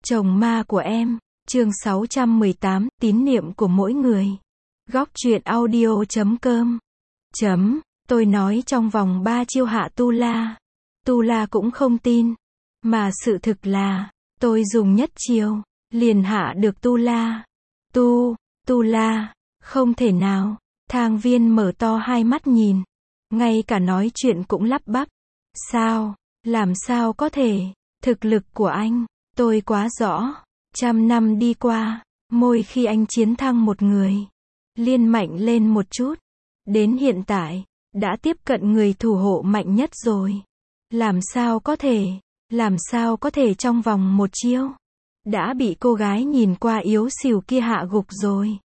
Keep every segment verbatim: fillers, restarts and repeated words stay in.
Chồng ma của em, chương sáu trăm mười tám, tín niệm của mỗi người. Góc truyện audio chấm com. Chấm, tôi nói trong vòng ba chiêu hạ Tu La. Tu La cũng không tin. Mà sự thực là, tôi dùng nhất chiêu, liền hạ được Tu La. Tu, Tu La, không thể nào. Thang Viên mở to hai mắt nhìn. Ngay cả nói chuyện cũng lắp bắp. Sao, làm sao có thể, thực lực của anh, tôi quá rõ. Trăm năm đi qua, mỗi khi anh chiến thắng một người, liên mạnh lên một chút. Đến hiện tại, đã tiếp cận người thủ hộ mạnh nhất rồi. Làm sao có thể, làm sao có thể trong vòng một chiêu, đã bị cô gái nhìn qua yếu xìu kia hạ gục rồi.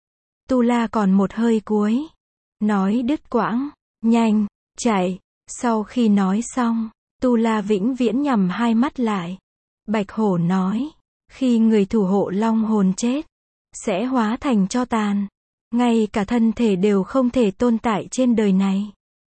Tu La còn một hơi cuối. Nói đứt quãng, nhanh, chạy. Sau khi nói xong, Tu La vĩnh viễn nhắm hai mắt lại. Bạch Hổ nói, khi người thủ hộ long hồn chết, sẽ hóa thành tro tàn. Ngay cả thân thể đều không thể tồn tại trên đời này.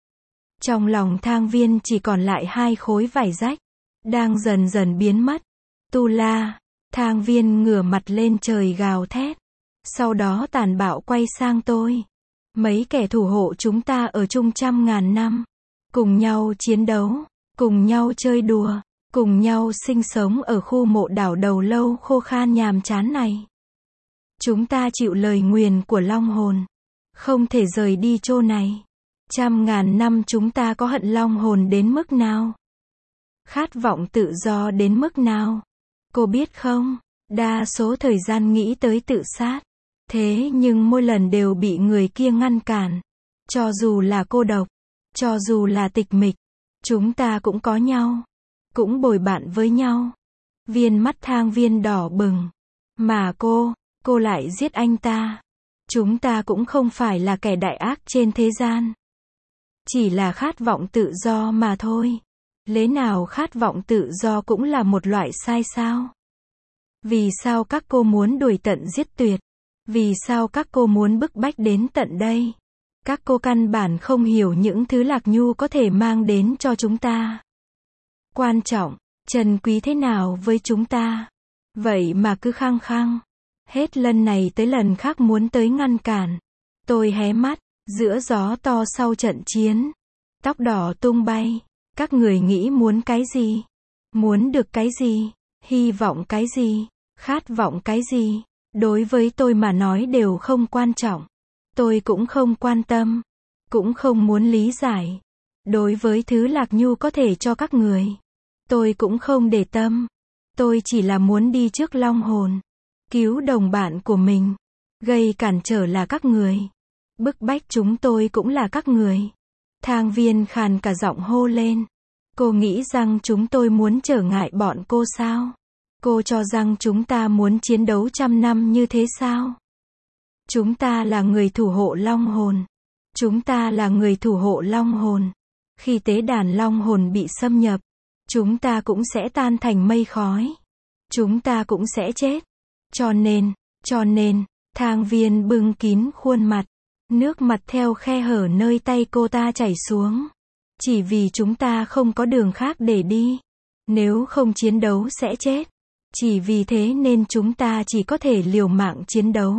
Trong lòng Thang Viên chỉ còn lại hai khối vải rách, đang dần dần biến mất. Tu La, Thang Viên ngửa mặt lên trời gào thét. Sau đó tàn bạo quay sang tôi. Mấy kẻ thủ hộ chúng ta ở chung trăm ngàn năm. Cùng nhau chiến đấu, cùng nhau chơi đùa, cùng nhau sinh sống ở khu mộ đảo đầu lâu khô khan nhàm chán này. Chúng ta chịu lời nguyền của long hồn, không thể rời đi chỗ này. Trăm ngàn năm chúng ta có hận long hồn đến mức nào? Khát vọng tự do đến mức nào? Cô biết không, đa số thời gian nghĩ tới tự sát. Thế nhưng mỗi lần đều bị người kia ngăn cản. Cho dù là cô độc, cho dù là tịch mịch, chúng ta cũng có nhau, cũng bồi bạn với nhau. Viên mắt Thang Viên đỏ bừng. Mà cô, cô lại giết anh ta. Chúng ta cũng không phải là kẻ đại ác trên thế gian. Chỉ là khát vọng tự do mà thôi. Lẽ nào khát vọng tự do cũng là một loại sai sao? Vì sao các cô muốn đuổi tận giết tuyệt? Vì sao các cô muốn bức bách đến tận đây? Các cô căn bản không hiểu những thứ Lạc Nhu có thể mang đến cho chúng ta. Quan trọng, trân quý thế nào với chúng ta. Vậy mà cứ khăng khăng. Hết lần này tới lần khác muốn tới ngăn cản. Tôi hé mắt, giữa gió to sau trận chiến. Tóc đỏ tung bay. Các người nghĩ muốn cái gì? Muốn được cái gì? Hy vọng cái gì? Khát vọng cái gì? Đối với tôi mà nói đều không quan trọng. Tôi cũng không quan tâm. Cũng không muốn lý giải. Đối với thứ Lạc Nhu có thể cho các người, tôi cũng không để tâm. Tôi chỉ là muốn đi trước long hồn. Cứu đồng bạn của mình. Gây cản trở là các người. Bức bách chúng tôi cũng là các người. Thang Viên khàn cả giọng hô lên. Cô nghĩ rằng chúng tôi muốn trở ngại bọn cô sao? Cô cho rằng chúng ta muốn chiến đấu trăm năm như thế sao? Chúng ta là người thủ hộ long hồn. Chúng ta là người thủ hộ long hồn. Khi tế đàn long hồn bị xâm nhập, chúng ta cũng sẽ tan thành mây khói. Chúng ta cũng sẽ chết. Cho nên, cho nên, Thang Viên bưng kín khuôn mặt. Nước mặt theo khe hở nơi tay cô ta chảy xuống. Chỉ vì chúng ta không có đường khác để đi. Nếu không chiến đấu sẽ chết. Chỉ vì thế nên chúng ta chỉ có thể liều mạng chiến đấu.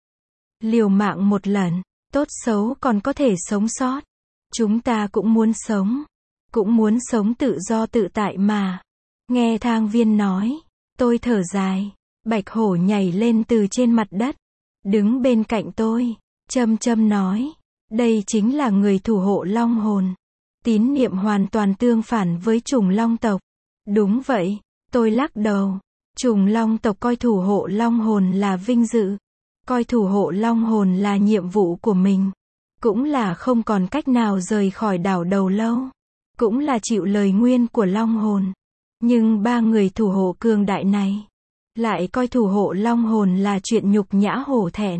Liều mạng một lần, tốt xấu còn có thể sống sót. Chúng ta cũng muốn sống. Cũng muốn sống tự do tự tại mà. Nghe Thang Viên nói, tôi thở dài. Bạch Hổ nhảy lên từ trên mặt đất. Đứng bên cạnh tôi. Châm châm nói. Đây chính là người thủ hộ long hồn. Tín niệm hoàn toàn tương phản với chủng long tộc. Đúng vậy. Tôi lắc đầu. Chủng long tộc coi thủ hộ long hồn là vinh dự. Coi thủ hộ long hồn là nhiệm vụ của mình. Cũng là không còn cách nào rời khỏi đảo đầu lâu. Cũng là chịu lời nguyên của long hồn. Nhưng ba người thủ hộ cường đại này lại coi thủ hộ long hồn là chuyện nhục nhã hổ thẹn.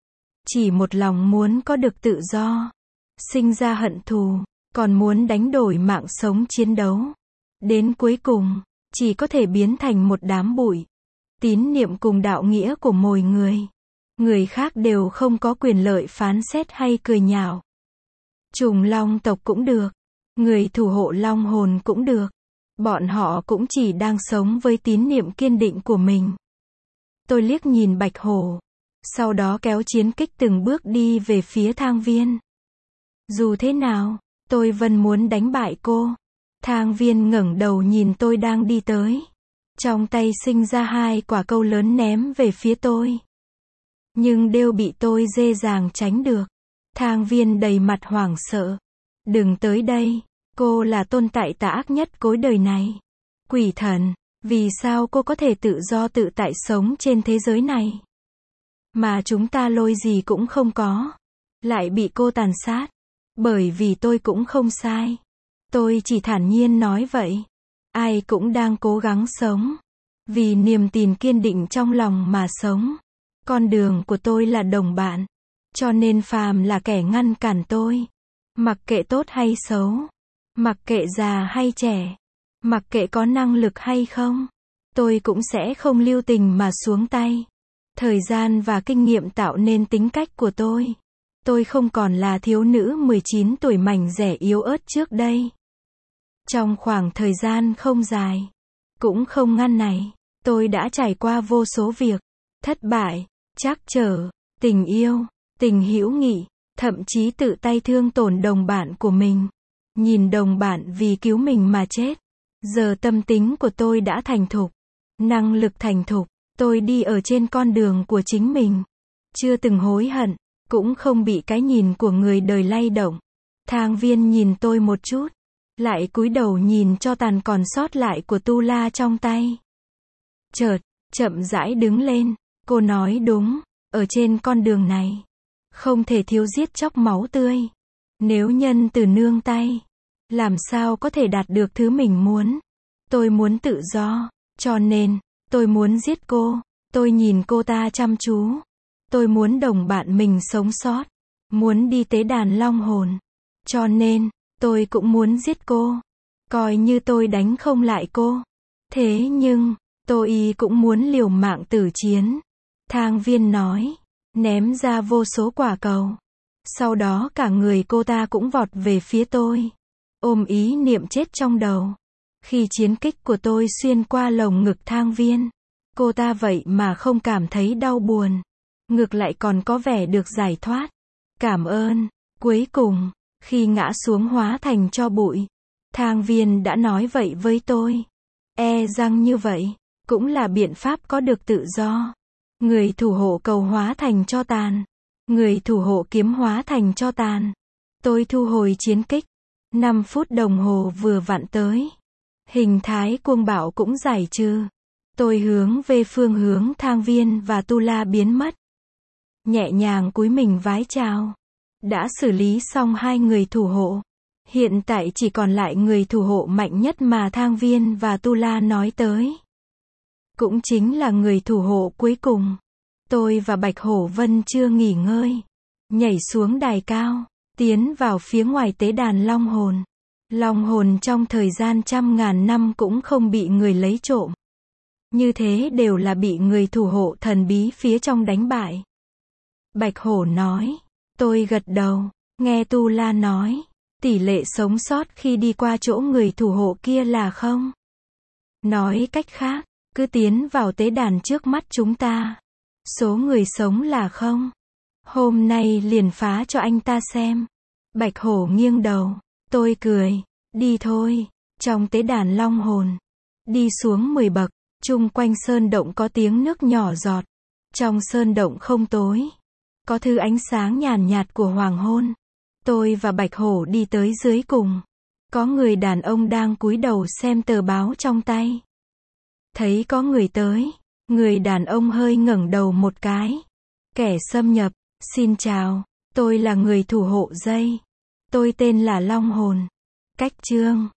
Chỉ một lòng muốn có được tự do. Sinh ra hận thù. Còn muốn đánh đổi mạng sống chiến đấu. Đến cuối cùng, chỉ có thể biến thành một đám bụi. Tín niệm cùng đạo nghĩa của mỗi người. Người khác đều không có quyền lợi phán xét hay cười nhạo. Chủng long tộc cũng được. Người thủ hộ long hồn cũng được. Bọn họ cũng chỉ đang sống với tín niệm kiên định của mình. Tôi liếc nhìn Bạch Hổ, sau đó kéo chiến kích từng bước đi về phía Thang Viên. Dù thế nào, tôi vẫn muốn đánh bại cô. Thang Viên ngẩng đầu nhìn tôi đang đi tới. Trong tay sinh ra hai quả câu lớn ném về phía tôi. Nhưng đều bị tôi dễ dàng tránh được. Thang Viên đầy mặt hoảng sợ. Đừng tới đây, cô là tồn tại tà ác nhất cuối đời này. Quỷ thần, vì sao cô có thể tự do tự tại sống trên thế giới này? Mà chúng ta lôi gì cũng không có. Lại bị cô tàn sát. Bởi vì tôi cũng không sai. Tôi chỉ thản nhiên nói vậy. Ai cũng đang cố gắng sống. Vì niềm tin kiên định trong lòng mà sống. Con đường của tôi là đồng bạn. Cho nên phàm là kẻ ngăn cản tôi. Mặc kệ tốt hay xấu. Mặc kệ già hay trẻ. Mặc kệ có năng lực hay không. Tôi cũng sẽ không lưu tình mà xuống tay. Thời gian và kinh nghiệm tạo nên tính cách của tôi. Tôi không còn là thiếu nữ mười chín tuổi mảnh dẻ yếu ớt trước đây. Trong khoảng thời gian không dài, cũng không ngắn này, tôi đã trải qua vô số việc. Thất bại, trắc trở, tình yêu, tình hữu nghị, thậm chí tự tay thương tổn đồng bạn của mình. Nhìn đồng bạn vì cứu mình mà chết. Giờ tâm tính của tôi đã thành thục. Năng lực thành thục. Tôi đi ở trên con đường của chính mình. Chưa từng hối hận. Cũng không bị cái nhìn của người đời lay động. Thang Viên nhìn tôi một chút. Lại cúi đầu nhìn cho tàn còn sót lại của tu la trong tay. Chợt, chậm rãi đứng lên. Cô nói đúng. Ở trên con đường này. Không thể thiếu giết chóc máu tươi. Nếu nhân từ nương tay. Làm sao có thể đạt được thứ mình muốn. Tôi muốn tự do. Cho nên, tôi muốn giết cô. Tôi nhìn cô ta chăm chú. Tôi muốn đồng bạn mình sống sót. Muốn đi tế đàn long hồn. Cho nên, tôi cũng muốn giết cô. Coi như tôi đánh không lại cô. Thế nhưng, tôi cũng muốn liều mạng tử chiến. Thang Viên nói. Ném ra vô số quả cầu. Sau đó cả người cô ta cũng vọt về phía tôi. Ôm ý niệm chết trong đầu. Khi chiến kích của tôi xuyên qua lồng ngực Thang Viên. Cô ta vậy mà không cảm thấy đau buồn. Ngược lại còn có vẻ được giải thoát. Cảm ơn. Cuối cùng, khi ngã xuống hóa thành tro bụi. Thang Viên đã nói vậy với tôi. E rằng như vậy, cũng là biện pháp có được tự do. Người thủ hộ cầu hóa thành tro tàn. Người thủ hộ kiếm hóa thành tro tàn. Tôi thu hồi chiến kích. năm phút đồng hồ vừa vặn tới. Hình thái cuồng bạo cũng giải trừ. Tôi hướng về phương hướng Thang Viên và Tu La biến mất. Nhẹ nhàng cúi mình vái chào. Đã xử lý xong hai người thủ hộ. Hiện tại chỉ còn lại người thủ hộ mạnh nhất mà Thang Viên và Tu La nói tới. Cũng chính là người thủ hộ cuối cùng. Tôi và Bạch Hổ Vân chưa nghỉ ngơi. Nhảy xuống đài cao. Tiến vào phía ngoài tế đàn long hồn. Long hồn trong thời gian trăm ngàn năm cũng không bị người lấy trộm. Như thế đều là bị người thủ hộ thần bí phía trong đánh bại. Bạch Hổ nói. Tôi gật đầu. Nghe Tu La nói. Tỷ lệ sống sót khi đi qua chỗ người thủ hộ kia là không. Nói cách khác, cứ tiến vào tế đàn trước mắt chúng ta. Số người sống là không. Hôm nay liền phá cho anh ta xem. Bạch Hổ nghiêng đầu. Tôi cười. Đi thôi. Trong tế đàn long hồn. Đi xuống mười bậc. Chung quanh sơn động có tiếng nước nhỏ giọt. Trong sơn động không tối. Có thứ ánh sáng nhàn nhạt của hoàng hôn. Tôi và Bạch Hổ đi tới dưới cùng. Có người đàn ông đang cúi đầu xem tờ báo trong tay. Thấy có người tới. Người đàn ông hơi ngẩng đầu một cái. Kẻ xâm nhập. Xin chào. Tôi là người thủ hộ dây. Tôi tên là Long Hồn. Cách chương.